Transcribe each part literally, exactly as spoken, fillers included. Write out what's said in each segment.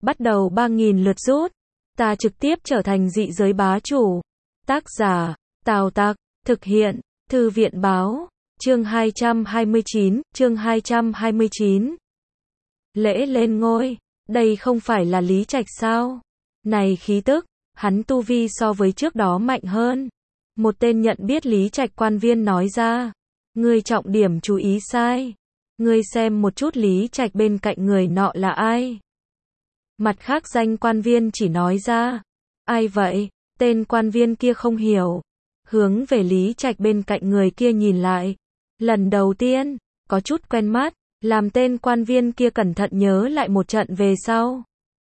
bắt đầu ba nghìn lượt rút. Ta trực tiếp trở thành dị giới bá chủ. Tác giả, Tào Tặc, thực hiện, Thư viện báo, chương hai trăm hai mươi chín, chương hai trăm hai mươi chín. Lễ lên ngôi, đây không phải là Lý Trạch sao? Này khí tức, hắn tu vi so với trước đó mạnh hơn. Một tên nhận biết Lý Trạch quan viên nói ra. Ngươi trọng điểm chú ý sai. Ngươi xem một chút Lý Trạch bên cạnh người nọ là ai? Mặt khác danh quan viên chỉ nói ra. Ai vậy? Tên quan viên kia không hiểu. Hướng về Lý Trạch bên cạnh người kia nhìn lại. Lần đầu tiên, có chút quen mắt, làm tên quan viên kia cẩn thận nhớ lại một trận về sau.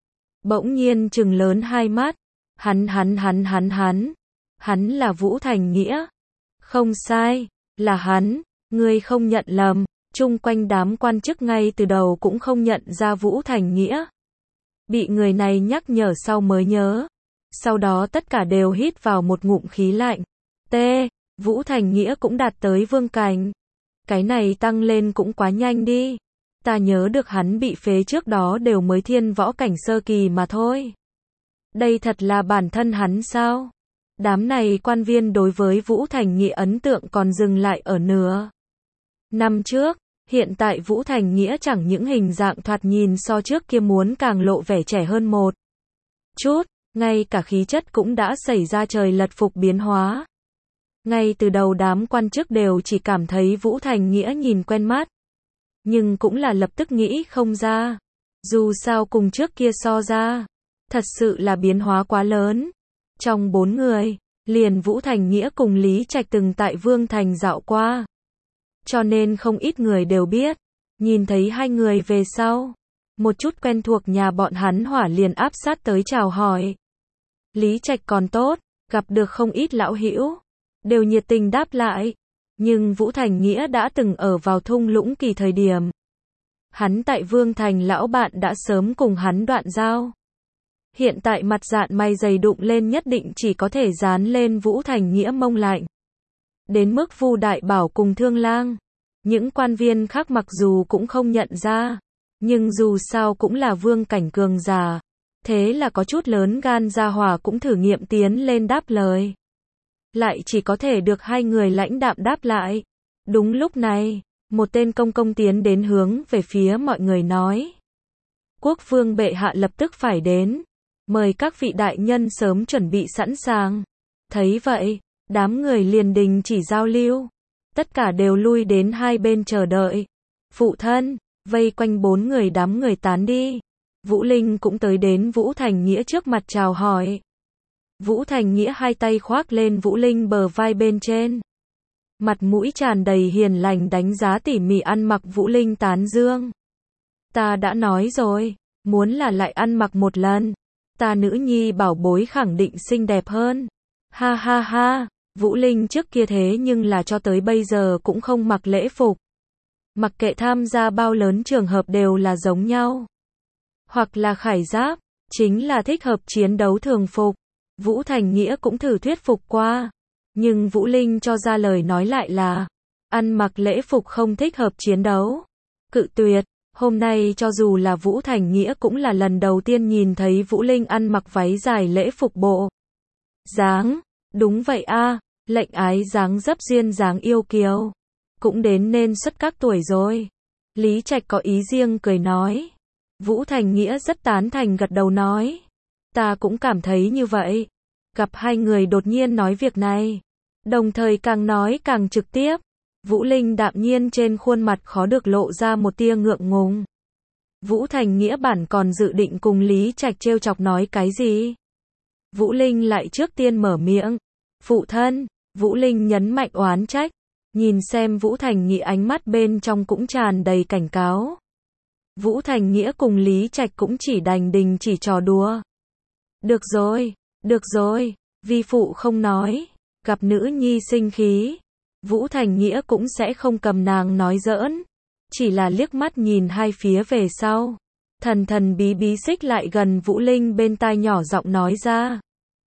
Bỗng nhiên trừng lớn hai mắt. Hắn hắn hắn hắn hắn. Hắn là Vũ Thành Nghĩa. Không sai, là hắn, ngươi không nhận lầm. Chung quanh đám quan chức ngay từ đầu cũng không nhận ra Vũ Thành Nghĩa. Bị người này nhắc nhở sau mới nhớ. Sau đó tất cả đều hít vào một ngụm khí lạnh. T. Vũ Thành Nghĩa cũng đạt tới vương cảnh. Cái này tăng lên cũng quá nhanh đi. Ta nhớ được hắn bị phế trước đó đều mới thiên võ cảnh sơ kỳ mà thôi. Đây thật là bản thân hắn sao? Đám này quan viên đối với Vũ Thành Nghĩa ấn tượng còn dừng lại ở nửa năm trước. Hiện tại Vũ Thành Nghĩa chẳng những hình dạng thoạt nhìn so trước kia muốn càng lộ vẻ trẻ hơn một chút, ngay cả khí chất cũng đã xảy ra trời lật phục biến hóa. Ngay từ đầu đám quan chức đều chỉ cảm thấy Vũ Thành Nghĩa nhìn quen mắt, nhưng cũng là lập tức nghĩ không ra. Dù sao cùng trước kia so ra, thật sự là biến hóa quá lớn. Trong bốn người, liền Vũ Thành Nghĩa cùng Lý Trạch từng tại Vương Thành dạo qua. Cho nên không ít người đều biết. Nhìn thấy hai người về sau, một chút quen thuộc nhà bọn hắn hỏa liền áp sát tới chào hỏi. Lý Trạch còn tốt, gặp được không ít lão hữu, đều nhiệt tình đáp lại. Nhưng Vũ Thành Nghĩa đã từng ở vào thung lũng kỳ thời điểm. Hắn tại Vương Thành lão bạn đã sớm cùng hắn đoạn giao. Hiện tại mặt dạn mày dày đụng lên nhất định chỉ có thể dán lên Vũ Thành Nghĩa mông lạnh. Đến mức Vu Đại Bảo cùng Thương Lang, những quan viên khác mặc dù cũng không nhận ra, nhưng dù sao cũng là vương cảnh cường giả, thế là có chút lớn gan gia hỏa cũng thử nghiệm tiến lên đáp lời. Lại chỉ có thể được hai người lãnh đạm đáp lại. Đúng lúc này, một tên công công tiến đến hướng về phía mọi người nói. Quốc vương bệ hạ lập tức phải đến, mời các vị đại nhân sớm chuẩn bị sẵn sàng. Thấy vậy, đám người liền đình chỉ giao lưu. Tất cả đều lui đến hai bên chờ đợi. Phụ thân, vây quanh bốn người đám người tán đi. Vũ Linh cũng tới đến Vũ Thành Nghĩa trước mặt chào hỏi. Vũ Thành Nghĩa hai tay khoác lên Vũ Linh bờ vai bên trên. Mặt mũi tràn đầy hiền lành đánh giá tỉ mỉ ăn mặc Vũ Linh tán dương. Ta đã nói rồi, muốn là lại ăn mặc một lần. Ta nữ nhi bảo bối khẳng định xinh đẹp hơn. Ha ha ha. Vũ Linh trước kia thế nhưng là cho tới bây giờ cũng không mặc lễ phục. Mặc kệ tham gia bao lớn trường hợp đều là giống nhau. Hoặc là khải giáp, chính là thích hợp chiến đấu thường phục. Vũ Thành Nghĩa cũng thử thuyết phục qua. Nhưng Vũ Linh cho ra lời nói lại là, ăn mặc lễ phục không thích hợp chiến đấu. Cự tuyệt, hôm nay cho dù là Vũ Thành Nghĩa cũng là lần đầu tiên nhìn thấy Vũ Linh ăn mặc váy dài lễ phục bộ. Dáng, đúng vậy a. Lệnh ái dáng dấp duyên dáng yêu kiều. Cũng đến nên xuất các tuổi rồi. Lý Trạch có ý riêng cười nói. Vũ Thành Nghĩa rất tán thành gật đầu nói. Ta cũng cảm thấy như vậy. Gặp hai người đột nhiên nói việc này. Đồng thời càng nói càng trực tiếp. Vũ Linh đạm nhiên trên khuôn mặt khó được lộ ra một tia ngượng ngùng. Vũ Thành Nghĩa bản còn dự định cùng Lý Trạch trêu chọc nói cái gì. Vũ Linh lại trước tiên mở miệng. Phụ thân. Vũ Linh nhấn mạnh oán trách, nhìn xem Vũ Thành Nghĩa ánh mắt bên trong cũng tràn đầy cảnh cáo. Vũ Thành Nghĩa cùng Lý Trạch cũng chỉ đành đình chỉ trò đùa. Được rồi, được rồi, vi phụ không nói, gặp nữ nhi sinh khí, Vũ Thành Nghĩa cũng sẽ không cầm nàng nói giỡn, chỉ là liếc mắt nhìn hai phía về sau. Thần thần bí bí xích lại gần Vũ Linh bên tai nhỏ giọng nói ra.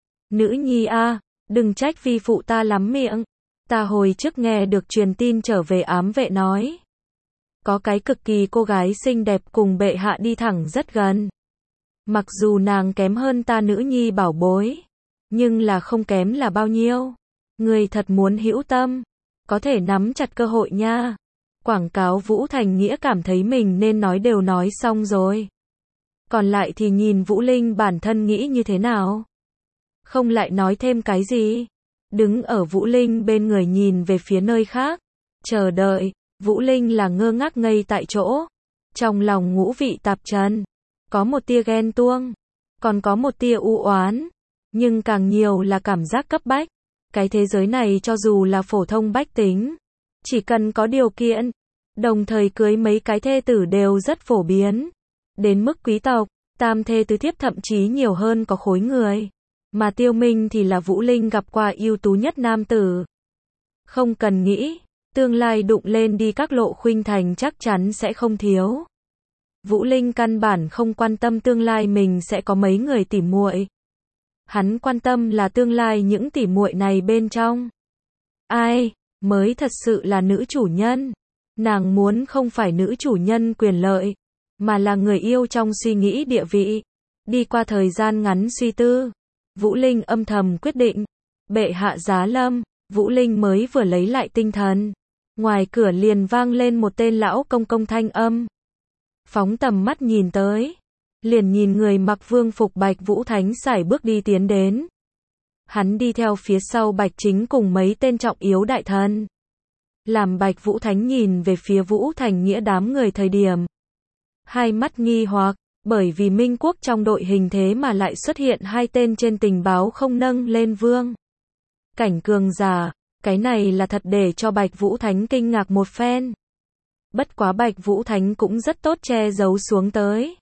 Nữ nhi a, đừng trách vi phụ ta lắm miệng. Ta hồi trước nghe được truyền tin trở về ám vệ nói. Có cái cực kỳ cô gái xinh đẹp cùng bệ hạ đi thẳng rất gần. Mặc dù nàng kém hơn ta nữ nhi bảo bối, nhưng là không kém là bao nhiêu. Người thật muốn hữu tâm, có thể nắm chặt cơ hội nha. Quảng cáo Vũ Thành Nghĩa cảm thấy mình nên nói đều nói xong rồi. Còn lại thì nhìn Vũ Linh bản thân nghĩ như thế nào. Không lại nói thêm cái gì. Đứng ở Vũ Linh bên người nhìn về phía nơi khác. Chờ đợi, Vũ Linh là ngơ ngác ngây tại chỗ. Trong lòng ngũ vị tạp trần. Có một tia ghen tuông. Còn có một tia u oán. Nhưng càng nhiều là cảm giác cấp bách. Cái thế giới này cho dù là phổ thông bách tính, chỉ cần có điều kiện, đồng thời cưới mấy cái thê tử đều rất phổ biến. Đến mức quý tộc, tam thê tứ thiếp thậm chí nhiều hơn có khối người. Mà Tiêu Minh thì là Vũ Linh gặp qua ưu tú nhất nam tử. Không cần nghĩ, tương lai đụng lên đi các lộ khuynh thành chắc chắn sẽ không thiếu. Vũ Linh căn bản không quan tâm tương lai mình sẽ có mấy người tỉ muội. Hắn quan tâm là tương lai những tỉ muội này bên trong. Ai mới thật sự là nữ chủ nhân? Nàng muốn không phải nữ chủ nhân quyền lợi, mà là người yêu trong suy nghĩ địa vị. Đi qua thời gian ngắn suy tư, Vũ Linh âm thầm quyết định. Bệ hạ giá lâm, Vũ Linh mới vừa lấy lại tinh thần. Ngoài cửa liền vang lên một tên lão công công thanh âm. Phóng tầm mắt nhìn tới, liền nhìn người mặc vương phục Bạch Vũ Thánh sải bước đi tiến đến. Hắn đi theo phía sau Bạch Chính cùng mấy tên trọng yếu đại thần. Làm Bạch Vũ Thánh nhìn về phía Vũ Thành Nghĩa đám người thời điểm. Hai mắt nghi hoặc, bởi vì Minh Quốc trong đội hình thế mà lại xuất hiện hai tên trên tình báo không nâng lên vương cảnh cường giả, cái này là thật để cho Bạch Vũ Thánh kinh ngạc một phen. Bất quá Bạch Vũ Thánh cũng rất tốt che giấu xuống tới.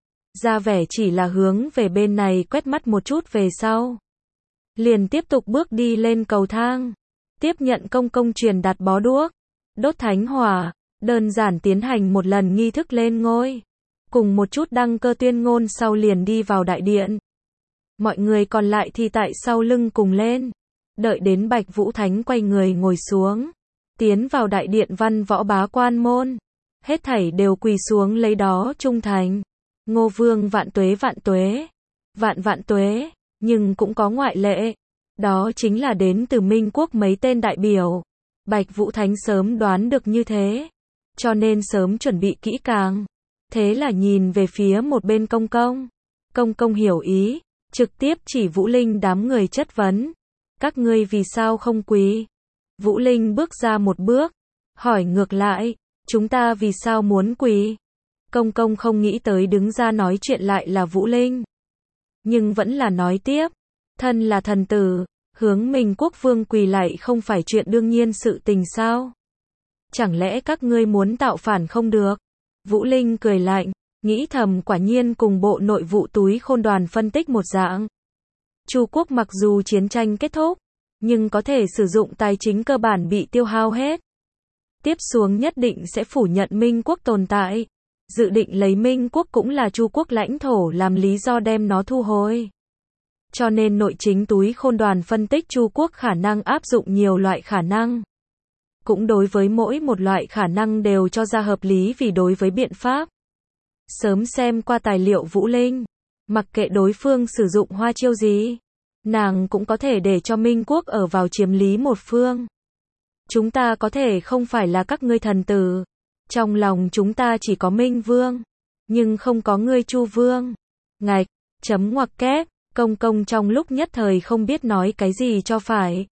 Ra vẻ chỉ là hướng về bên này quét mắt một chút về sau. Liền tiếp tục bước đi lên cầu thang. Tiếp nhận công công truyền đạt bó đuốc. Đốt thánh hỏa. Đơn giản tiến hành một lần nghi thức lên ngôi. Cùng một chút đăng cơ tuyên ngôn sau liền đi vào đại điện. Mọi người còn lại thì tại sau lưng cùng lên. Đợi đến Bạch Vũ Thánh quay người ngồi xuống. Tiến vào đại điện văn võ bá quan môn. Hết thảy đều quỳ xuống lấy đó trung thành. Ngô Vương vạn tuế vạn tuế. Vạn vạn tuế. Nhưng cũng có ngoại lệ. Đó chính là đến từ Minh Quốc mấy tên đại biểu. Bạch Vũ Thánh sớm đoán được như thế. Cho nên sớm chuẩn bị kỹ càng. Thế là nhìn về phía một bên công công. Công công hiểu ý. Trực tiếp chỉ Vũ Linh đám người chất vấn. Các ngươi vì sao không quỳ? Vũ Linh bước ra một bước. Hỏi ngược lại. Chúng ta vì sao muốn quỳ? Công công không nghĩ tới đứng ra nói chuyện lại là Vũ Linh. Nhưng vẫn là nói tiếp. Thân là thần tử, hướng Minh Quốc vương quỳ lại không phải chuyện đương nhiên sự tình sao? Chẳng lẽ các ngươi muốn tạo phản không được? Vũ Linh cười lạnh, nghĩ thầm quả nhiên cùng bộ nội vụ túi khôn đoàn phân tích một dạng. Chu quốc mặc dù chiến tranh kết thúc, nhưng có thể sử dụng tài chính cơ bản bị tiêu hao hết. Tiếp xuống nhất định sẽ phủ nhận Minh Quốc tồn tại. Dự định lấy Minh Quốc cũng là Chu quốc lãnh thổ làm lý do đem nó thu hồi. Cho nên nội chính túi khôn đoàn phân tích Chu quốc khả năng áp dụng nhiều loại khả năng. Cũng đối với mỗi một loại khả năng đều cho ra hợp lý vì đối với biện pháp. Sớm xem qua tài liệu Vũ Linh. Mặc kệ đối phương sử dụng hoa chiêu gì. Nàng cũng có thể để cho Minh Quốc ở vào chiếm lý một phương. Chúng ta có thể không phải là các ngươi thần tử. Trong lòng chúng ta chỉ có Minh Vương. Nhưng không có ngươi Chu Vương. Ngạch, chấm ngoặc kép. Công công trong lúc nhất thời không biết nói cái gì cho phải.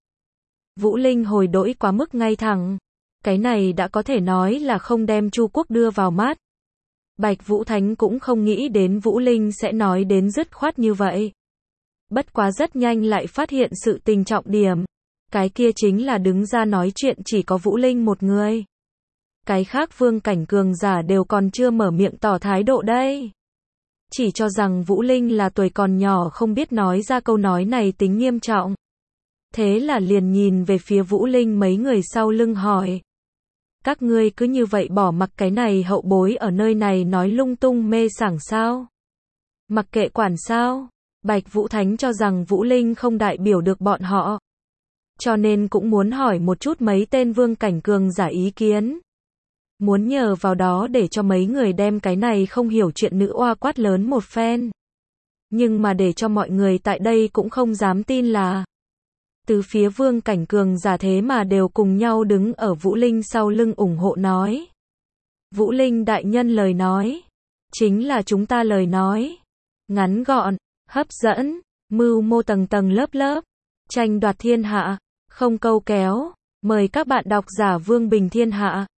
Vũ Linh hồi đỗi quá mức ngay thẳng. Cái này đã có thể nói là không đem Chu quốc đưa vào mắt. Bạch Vũ Thánh cũng không nghĩ đến Vũ Linh sẽ nói đến dứt khoát như vậy. Bất quá rất nhanh lại phát hiện sự tình trọng điểm. Cái kia chính là đứng ra nói chuyện chỉ có Vũ Linh một người. Cái khác vương cảnh cường giả đều còn chưa mở miệng tỏ thái độ đây. Chỉ cho rằng Vũ Linh là tuổi còn nhỏ không biết nói ra câu nói này tính nghiêm trọng. Thế là liền nhìn về phía Vũ Linh mấy người sau lưng hỏi. Các ngươi cứ như vậy bỏ mặc cái này hậu bối ở nơi này nói lung tung mê sảng sao? Mặc kệ quản sao? Bạch Vũ Thánh cho rằng Vũ Linh không đại biểu được bọn họ. Cho nên cũng muốn hỏi một chút mấy tên vương cảnh cường giả ý kiến. Muốn nhờ vào đó để cho mấy người đem cái này không hiểu chuyện nữ oa quát lớn một phen. nhưng mà để cho mọi người tại đây cũng không dám tin là từ phía Vương Cảnh cường giả thế mà đều cùng nhau đứng ở Vũ Linh sau lưng ủng hộ nói. Vũ Linh đại nhân lời nói, chính là chúng ta lời nói. Ngắn gọn, hấp dẫn, mưu mô tầng tầng lớp lớp, tranh đoạt thiên hạ, không câu kéo. Mời các bạn đọc giả Vương Bình Thiên Hạ.